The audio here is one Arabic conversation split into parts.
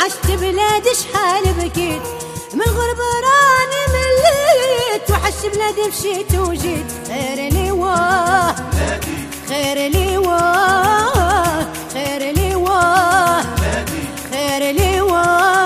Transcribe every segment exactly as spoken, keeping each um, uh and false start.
وحشت بلادي شحال بكيت، من الغربة راني مليت، وحشت بلادي مشيت وجيت. خير لي واه خير لي واه خير لي واه خير لي واه.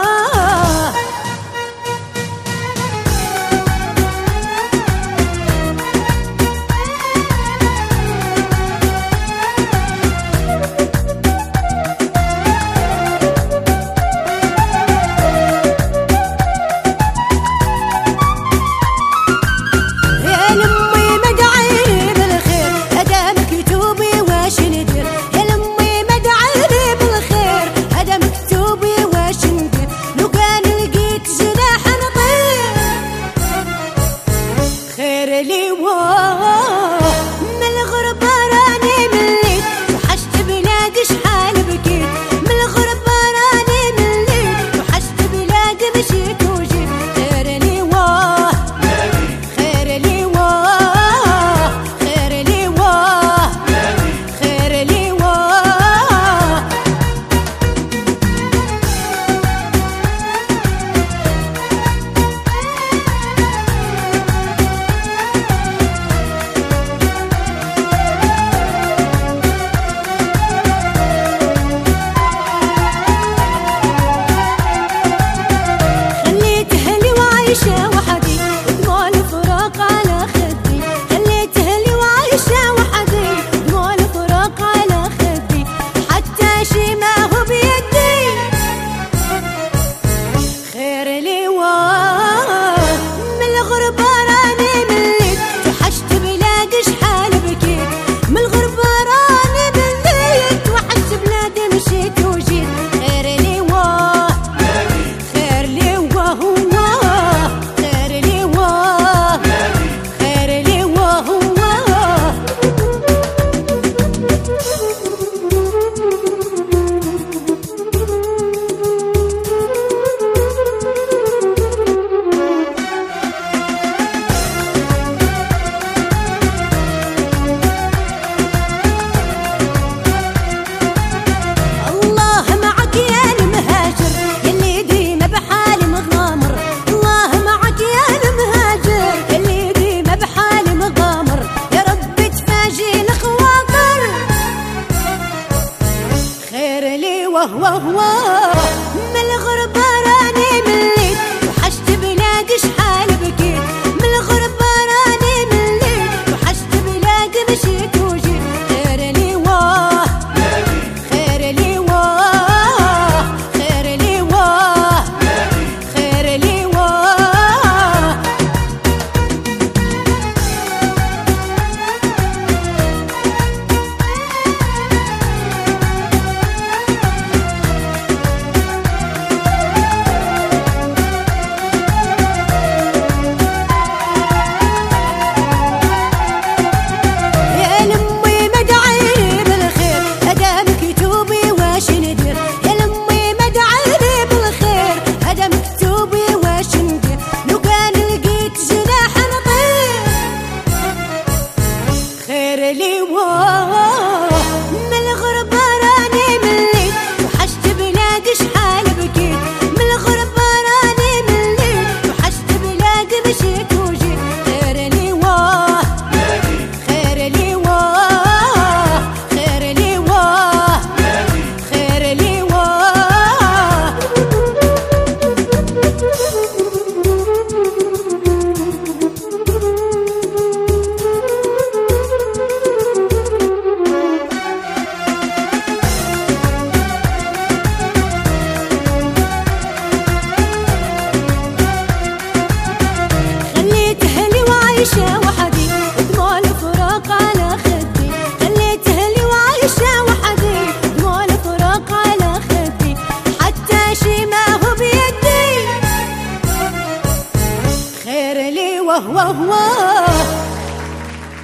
واه واه واه من الغربة راني مليت، وحشت بلادي شحال بكيت، من الغربة راني مليت، وحشت بلادي مشيت وجيت. خير لي واه خير لي واه خير لي واه خير لي واه. واه واه واه